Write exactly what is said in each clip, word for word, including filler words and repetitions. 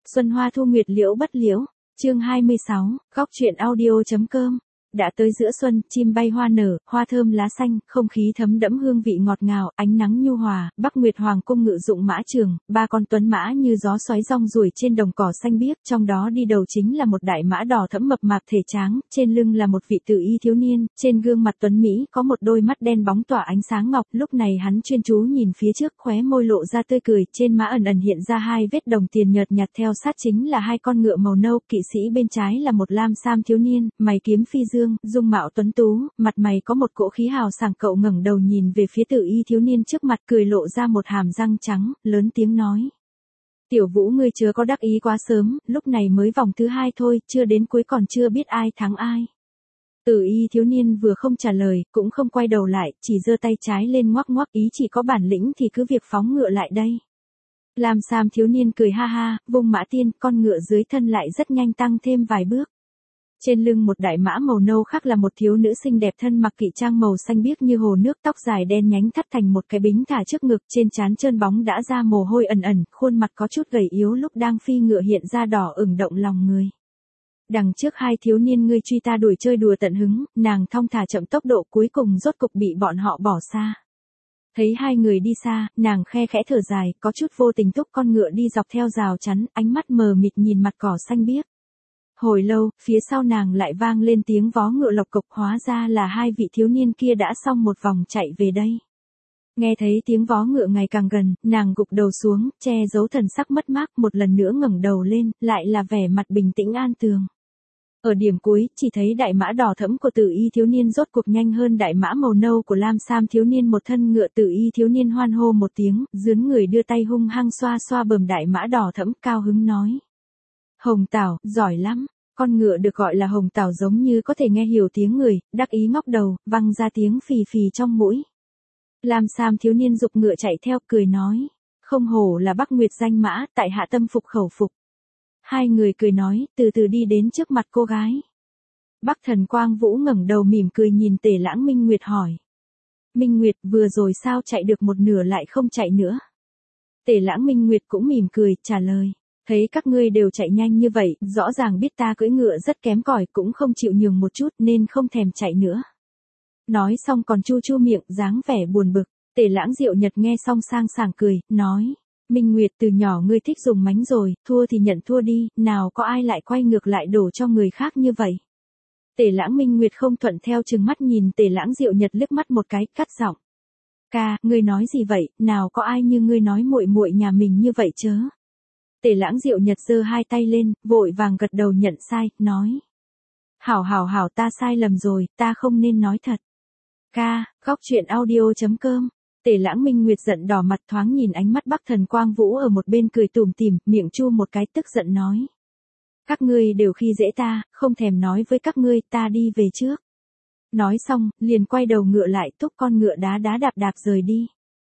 Xuân hoa thu nguyệt liễu bất liễu, chương hai mươi sáu, góc truyện audio.com. Đã tới giữa xuân, chim bay hoa nở, hoa thơm lá xanh, không khí thấm đẫm hương vị ngọt ngào, ánh nắng nhu hòa, Bắc Nguyệt Hoàng cung ngự dụng mã trường, ba con tuấn mã như gió xoáy rong ruổi trên đồng cỏ xanh biếc, trong đó đi đầu chính là một đại mã đỏ thẫm mập mạp thể tráng, trên lưng là một vị tử y thiếu niên, trên gương mặt tuấn mỹ có một đôi mắt đen bóng tỏa ánh sáng ngọc, lúc này hắn chuyên chú nhìn phía trước, khóe môi lộ ra tươi cười, trên mã ẩn ẩn hiện ra hai vết đồng tiền nhợt nhạt, theo sát chính là hai con ngựa màu nâu, kỵ sĩ bên trái là một lam sam thiếu niên, mày kiếm phi dương, dung mạo tuấn tú, mặt mày có một cỗ khí hào sảng, cậu ngẩng đầu nhìn về phía tử y thiếu niên trước mặt, cười lộ ra một hàm răng trắng, lớn tiếng nói: "Tiểu Vũ, ngươi chớ có đắc ý quá sớm, lúc này mới vòng thứ hai thôi, chưa đến cuối còn chưa biết ai thắng ai." Tử y thiếu niên vừa không trả lời, cũng không quay đầu lại, chỉ giơ tay trái lên ngoắc ngoắc ý chỉ có bản lĩnh thì cứ việc phóng ngựa lại đây. Lam sam thiếu niên cười ha ha, vung mã tiên, con ngựa dưới thân lại rất nhanh tăng thêm vài bước. Trên lưng một đại mã màu nâu khác là một thiếu nữ xinh đẹp thân mặc kỵ trang màu xanh biếc như hồ nước, tóc dài đen nhánh thắt thành một cái bính thả trước ngực, trên trán trơn bóng đã ra mồ hôi ẩn ẩn, khuôn mặt có chút gầy yếu lúc đang phi ngựa hiện ra đỏ ửng động lòng người. Đằng trước hai thiếu niên ngươi truy ta đuổi chơi đùa tận hứng, nàng thong thả chậm tốc độ, cuối cùng rốt cục bị bọn họ bỏ xa. Thấy hai người đi xa, nàng khe khẽ thở dài, có chút vô tình thúc con ngựa đi dọc theo rào chắn, ánh mắt mờ mịt nhìn mặt cỏ xanh biếc. Hồi lâu, phía sau nàng lại vang lên tiếng vó ngựa lộc cộc, hóa ra là hai vị thiếu niên kia đã xong một vòng chạy về đây. Nghe thấy tiếng vó ngựa ngày càng gần, nàng gục đầu xuống, che giấu thần sắc mất mát, một lần nữa ngẩng đầu lên, lại là vẻ mặt bình tĩnh an tường. Ở điểm cuối, chỉ thấy đại mã đỏ thẫm của tử y thiếu niên rốt cuộc nhanh hơn đại mã màu nâu của lam sam thiếu niên một thân ngựa, tử y thiếu niên hoan hô một tiếng, dướn người đưa tay hung hăng xoa xoa bờm đại mã đỏ thẫm, cao hứng nói: "Hồng Tảo, giỏi lắm." Con ngựa được gọi là Hồng Tảo giống như có thể nghe hiểu tiếng người, đắc ý ngóc đầu, vang ra tiếng phì phì trong mũi. Lam sam thiếu niên giục ngựa chạy theo, cười nói: "Không hổ là Bắc Nguyệt danh mã, tại hạ tâm phục khẩu phục." Hai người cười nói, từ từ đi đến trước mặt cô gái. Bắc Thần Quang Vũ ngẩng đầu mỉm cười nhìn Tề Lãng Minh Nguyệt hỏi: "Minh Nguyệt, vừa rồi sao chạy được một nửa lại không chạy nữa?" Tề Lãng Minh Nguyệt cũng mỉm cười, trả lời: "Thấy các ngươi đều chạy nhanh như vậy, rõ ràng biết ta cưỡi ngựa rất kém cỏi, cũng không chịu nhường một chút nên không thèm chạy nữa." Nói xong còn chu chu miệng, dáng vẻ buồn bực. Tề Lãng Diệu Nhật nghe xong sang sảng cười, nói: "Minh Nguyệt, từ nhỏ ngươi thích dùng mánh rồi, thua thì nhận thua đi, nào có ai lại quay ngược lại đổ cho người khác như vậy." Tề Lãng Minh Nguyệt không thuận theo trừng mắt nhìn Tề Lãng Diệu Nhật liếc mắt một cái, cắt giọng: "Ca, ngươi nói gì vậy, nào có ai như ngươi nói muội muội nhà mình như vậy chớ." Tề Lãng Diệu Nhật giơ hai tay lên, vội vàng gật đầu nhận sai, nói: "Hảo hảo hảo, ta sai lầm rồi, ta không nên nói thật." Ca, góc truyện audio.com. Tề Lãng Minh Nguyệt giận đỏ mặt, thoáng nhìn ánh mắt Bắc Thần Quang Vũ ở một bên cười tủm tỉm, miệng chu một cái, tức giận nói: "Các ngươi đều khi dễ ta, không thèm nói với các ngươi, ta đi về trước." Nói xong, liền quay đầu ngựa lại, thúc con ngựa đá đá đạp đạp rời đi.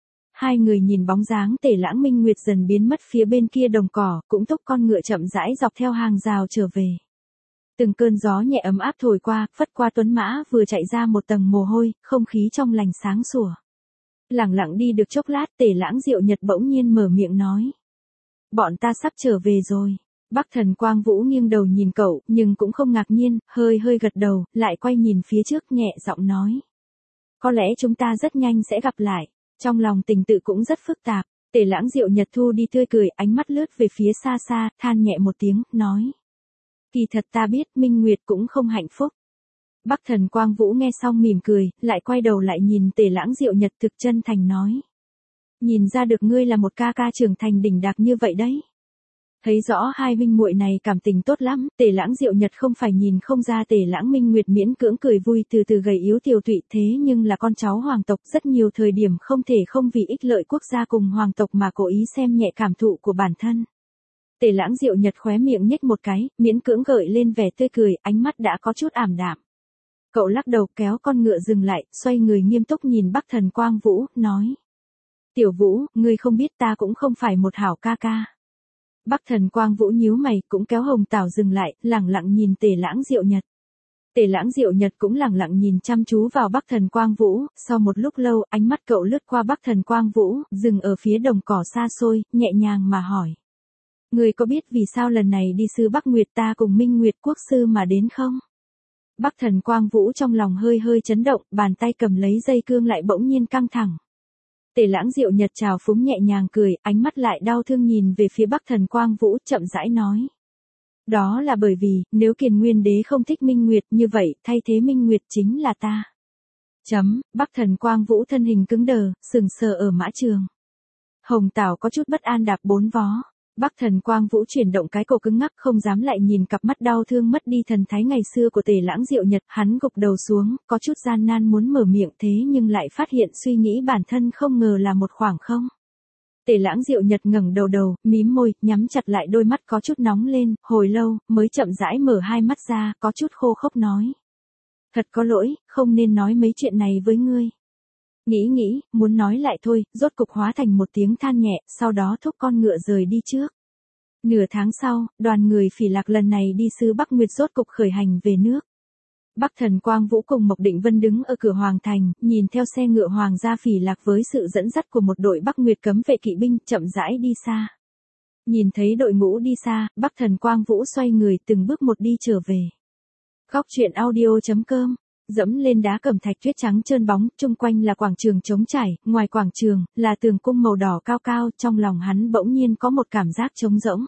Hai người nhìn bóng dáng Tề Lãng Minh Nguyệt dần biến mất phía bên kia đồng cỏ, cũng thúc con ngựa chậm rãi dọc theo hàng rào trở về. Từng cơn gió nhẹ ấm áp thổi qua, phất qua tuấn mã vừa chạy ra một tầng mồ hôi, không khí trong lành sáng sủa. Lẳng lặng đi được chốc lát, Tề Lãng Diệu Nhật bỗng nhiên mở miệng nói: "Bọn ta sắp trở về rồi." Bắc Thần Quang Vũ nghiêng đầu nhìn cậu, nhưng cũng không ngạc nhiên, hơi hơi gật đầu, lại quay nhìn phía trước nhẹ giọng nói: "Có lẽ chúng ta rất nhanh sẽ gặp lại." Trong lòng tình tự cũng rất phức tạp, Tề Lãng Diệu Nhật thu đi tươi cười, ánh mắt lướt về phía xa xa, than nhẹ một tiếng, nói: "Kỳ thật ta biết Minh Nguyệt cũng không hạnh phúc." Bắc Thần Quang Vũ nghe xong mỉm cười, lại quay đầu lại nhìn Tề Lãng Diệu Nhật, thực chân thành nói: "Nhìn ra được ngươi là một ca ca trưởng thành đỉnh đạc như vậy đấy." Thấy rõ hai huynh muội này cảm tình tốt lắm, Tề Lãng Diệu Nhật không phải nhìn không ra Tề Lãng Minh Nguyệt miễn cưỡng cười vui, từ từ gầy yếu tiều tụy, thế nhưng là con cháu hoàng tộc, rất nhiều thời điểm không thể không vì ích lợi quốc gia cùng hoàng tộc mà cố ý xem nhẹ cảm thụ của bản thân. Tề Lãng Diệu Nhật khóe miệng nhếch một cái, miễn cưỡng gợi lên vẻ tươi cười, ánh mắt đã có chút ảm đạm. Cậu lắc đầu kéo con ngựa dừng lại, xoay người nghiêm túc nhìn Bắc Thần Quang Vũ, nói: "Tiểu Vũ, ngươi không biết ta cũng không phải một hảo ca ca." Bắc Thần Quang Vũ nhíu mày, cũng kéo Hồng Tảo dừng lại, lẳng lặng nhìn Tề Lãng Diệu Nhật. Tề Lãng Diệu Nhật cũng lẳng lặng nhìn chăm chú vào Bắc Thần Quang Vũ, sau một lúc lâu, ánh mắt cậu lướt qua Bắc Thần Quang Vũ, dừng ở phía đồng cỏ xa xôi, nhẹ nhàng mà hỏi: Ngươi có biết vì sao lần này đi sư Bắc Nguyệt ta cùng Minh Nguyệt Quốc sư mà đến không? Bắc Thần Quang Vũ trong lòng hơi hơi chấn động, bàn tay cầm lấy dây cương lại bỗng nhiên căng thẳng. Tề Lãng Diệu Nhật trào phúng nhẹ nhàng cười, ánh mắt lại đau thương nhìn về phía Bắc Thần Quang Vũ, chậm rãi nói. Đó là bởi vì, nếu Kiền Nguyên Đế không thích Minh Nguyệt như vậy, thay thế Minh Nguyệt chính là ta. Chấm, Bắc Thần Quang Vũ thân hình cứng đờ, sừng sờ ở mã trường. Hồng Tảo có chút bất an đạp bốn vó. Bắc Thần Quang Vũ chuyển động cái cổ cứng ngắc, không dám lại nhìn cặp mắt đau thương mất đi thần thái ngày xưa của Tề Lãng Diệu Nhật, hắn gục đầu xuống, có chút gian nan muốn mở miệng thế nhưng lại phát hiện suy nghĩ bản thân không ngờ là một khoảng không. Tề Lãng Diệu Nhật ngẩng đầu đầu, mím môi, nhắm chặt lại đôi mắt có chút nóng lên, hồi lâu, mới chậm rãi mở hai mắt ra, có chút khô khốc nói. Thật có lỗi, không nên nói mấy chuyện này với ngươi. Nghĩ nghĩ, muốn nói lại thôi, rốt cục hóa thành một tiếng than nhẹ, sau đó thúc con ngựa rời đi trước. Nửa tháng sau, đoàn người Phỉ Lạc lần này đi sư Bắc Nguyệt rốt cục khởi hành về nước. Bắc Thần Quang Vũ cùng Mộc Định Vân đứng ở cửa Hoàng Thành, nhìn theo xe ngựa Hoàng gia Phỉ Lạc với sự dẫn dắt của một đội Bắc Nguyệt cấm vệ kỵ binh chậm rãi đi xa. Nhìn thấy đội ngũ đi xa, Bắc Thần Quang Vũ xoay người từng bước một đi trở về. Góc truyện audio chấm com. Dẫm lên đá cẩm thạch tuyết trắng trơn bóng, chung quanh là quảng trường trống trải, ngoài quảng trường, là tường cung màu đỏ cao cao, trong lòng hắn bỗng nhiên có một cảm giác trống rỗng.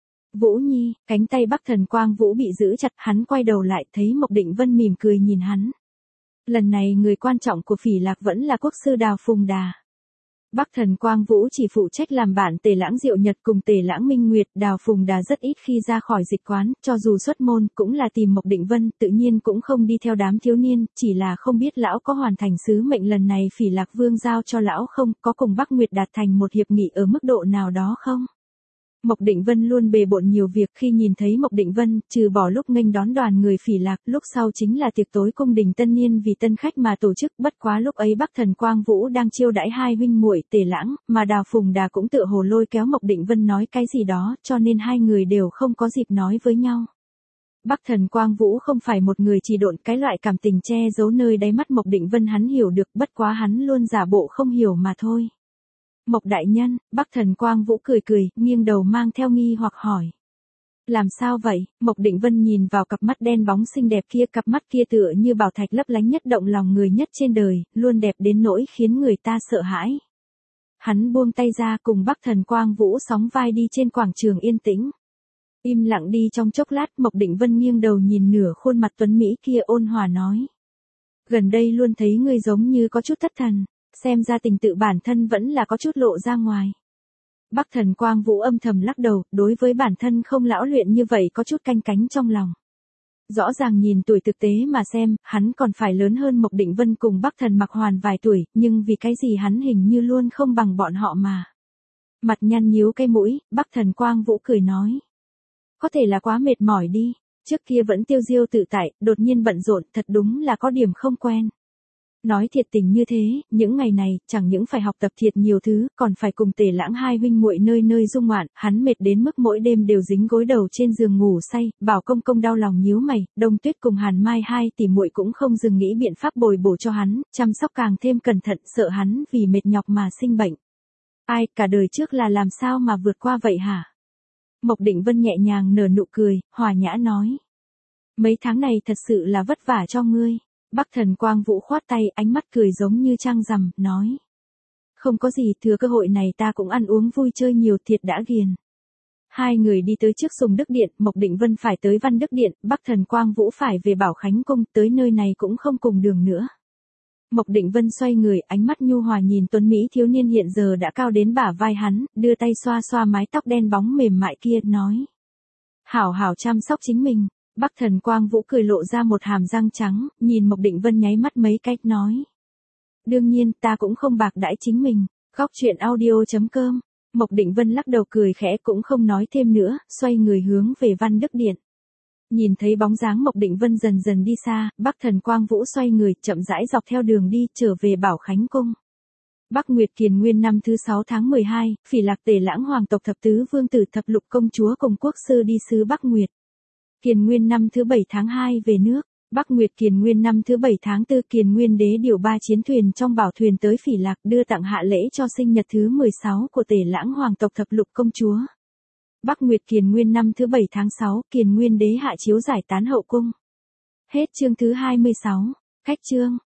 Vũ Nhi, cánh tay Bắc Thần Quang Vũ bị giữ chặt, hắn quay đầu lại thấy Mộc Định Vân mỉm cười nhìn hắn. Lần này người quan trọng của Phỉ Lạc vẫn là quốc sư Đào Phùng Đà. Bắc Thần Quang Vũ chỉ phụ trách làm bạn Tề Lãng Diệu Nhật cùng Tề Lãng Minh Nguyệt, Đào Phùng Đà rất ít khi ra khỏi dịch quán, cho dù xuất môn cũng là tìm Mộc Định Vân, tự nhiên cũng không đi theo đám thiếu niên, chỉ là không biết lão có hoàn thành sứ mệnh lần này Phỉ Lạc Vương giao cho lão không, có cùng Bắc Nguyệt đạt thành một hiệp nghị ở mức độ nào đó không? Mộc Định Vân luôn bề bộn nhiều việc, khi nhìn thấy Mộc Định Vân, trừ bỏ lúc nghênh đón đoàn người Phỉ Lạc, lúc sau chính là tiệc tối cung đình tân niên vì tân khách mà tổ chức, bất quá lúc ấy Bắc Thần Quang Vũ đang chiêu đãi hai huynh muội Tề Lãng, mà Đào Phùng Đà cũng tựa hồ lôi kéo Mộc Định Vân nói cái gì đó, cho nên hai người đều không có dịp nói với nhau. Bắc Thần Quang Vũ không phải một người trì độn, cái loại cảm tình che giấu nơi đáy mắt Mộc Định Vân hắn hiểu được, bất quá hắn luôn giả bộ không hiểu mà thôi. Mộc đại nhân, Bắc Thần Quang Vũ cười cười, nghiêng đầu mang theo nghi hoặc hỏi. Làm sao vậy? Mộc Định Vân nhìn vào cặp mắt đen bóng xinh đẹp kia, cặp mắt kia tựa như bảo thạch lấp lánh nhất động lòng người nhất trên đời, luôn đẹp đến nỗi khiến người ta sợ hãi. Hắn buông tay ra cùng Bắc Thần Quang Vũ sóng vai đi trên quảng trường yên tĩnh. Im lặng đi trong chốc lát, Mộc Định Vân nghiêng đầu nhìn nửa khuôn mặt tuấn Mỹ kia ôn hòa nói. Gần đây luôn thấy ngươi giống như có chút thất thần. Xem ra tình tự bản thân vẫn là có chút lộ ra ngoài. Bắc Thần Quang Vũ âm thầm lắc đầu, đối với bản thân không lão luyện như vậy có chút canh cánh trong lòng. Rõ ràng nhìn tuổi thực tế mà xem, hắn còn phải lớn hơn Mộc Định Vân cùng Bắc Thần Mặc Hoàn vài tuổi, nhưng vì cái gì hắn hình như luôn không bằng bọn họ mà. Mặt nhăn nhíu cái mũi, Bắc Thần Quang Vũ cười nói. Có thể là quá mệt mỏi đi, trước kia vẫn tiêu diêu tự tại, đột nhiên bận rộn, thật đúng là có điểm không quen. Nói thiệt tình như thế, những ngày này, chẳng những phải học tập thiệt nhiều thứ, còn phải cùng Tề Lãng hai huynh muội nơi nơi dung ngoạn, hắn mệt đến mức mỗi đêm đều dính gối đầu trên giường ngủ say, Bảo Công Công đau lòng nhíu mày, Đông Tuyết cùng Hàn Mai hai tỷ muội cũng không dừng nghĩ biện pháp bồi bổ cho hắn, chăm sóc càng thêm cẩn thận, sợ hắn vì mệt nhọc mà sinh bệnh. Ai, cả đời trước là làm sao mà vượt qua vậy hả? Mộc Định Vân nhẹ nhàng nở nụ cười, hòa nhã nói. Mấy tháng này thật sự là vất vả cho ngươi. Bắc Thần Quang Vũ khoát tay, ánh mắt cười giống như trăng rằm, nói. Không có gì, thừa cơ hội này ta cũng ăn uống vui chơi nhiều, thiệt đã ghiền. Hai người đi tới trước Sùng Đức Điện, Mộc Định Vân phải tới Văn Đức Điện, Bắc Thần Quang Vũ phải về Bảo Khánh Cung, tới nơi này cũng không cùng đường nữa. Mộc Định Vân xoay người, ánh mắt nhu hòa nhìn tuấn Mỹ thiếu niên hiện giờ đã cao đến bả vai hắn, đưa tay xoa xoa mái tóc đen bóng mềm mại kia, nói. Hảo hảo chăm sóc chính mình. Bắc Thần Quang Vũ cười lộ ra một hàm răng trắng, nhìn Mộc Định Vân nháy mắt mấy cách nói. Đương nhiên, ta cũng không bạc đãi chính mình. Góc truyện audio chấm com. Mộc Định Vân lắc đầu cười khẽ cũng không nói thêm nữa, xoay người hướng về Văn Đức Điện. Nhìn thấy bóng dáng Mộc Định Vân dần dần đi xa, Bắc Thần Quang Vũ xoay người, chậm rãi dọc theo đường đi, trở về Bảo Khánh Cung. Bắc Nguyệt Kiền Nguyên năm thứ sáu tháng mười hai, Phỉ Lạc Tề Lãng hoàng tộc thập tứ vương tử thập lục công chúa cùng quốc sư đi sứ Bắc Nguyệt. Kiền Nguyên năm thứ bảy tháng hai về nước. Bắc Nguyệt Kiền Nguyên năm thứ bảy tháng tư, Kiền Nguyên đế điều ba chiến thuyền trong bảo thuyền tới Phỉ Lạc đưa tặng hạ lễ cho sinh nhật thứ mười sáu của Tề Lãng hoàng tộc thập lục công chúa. Bắc Nguyệt Kiền Nguyên năm thứ bảy tháng sáu, Kiền Nguyên đế hạ chiếu giải tán hậu cung. Hết chương thứ hai mươi sáu. Khách chương.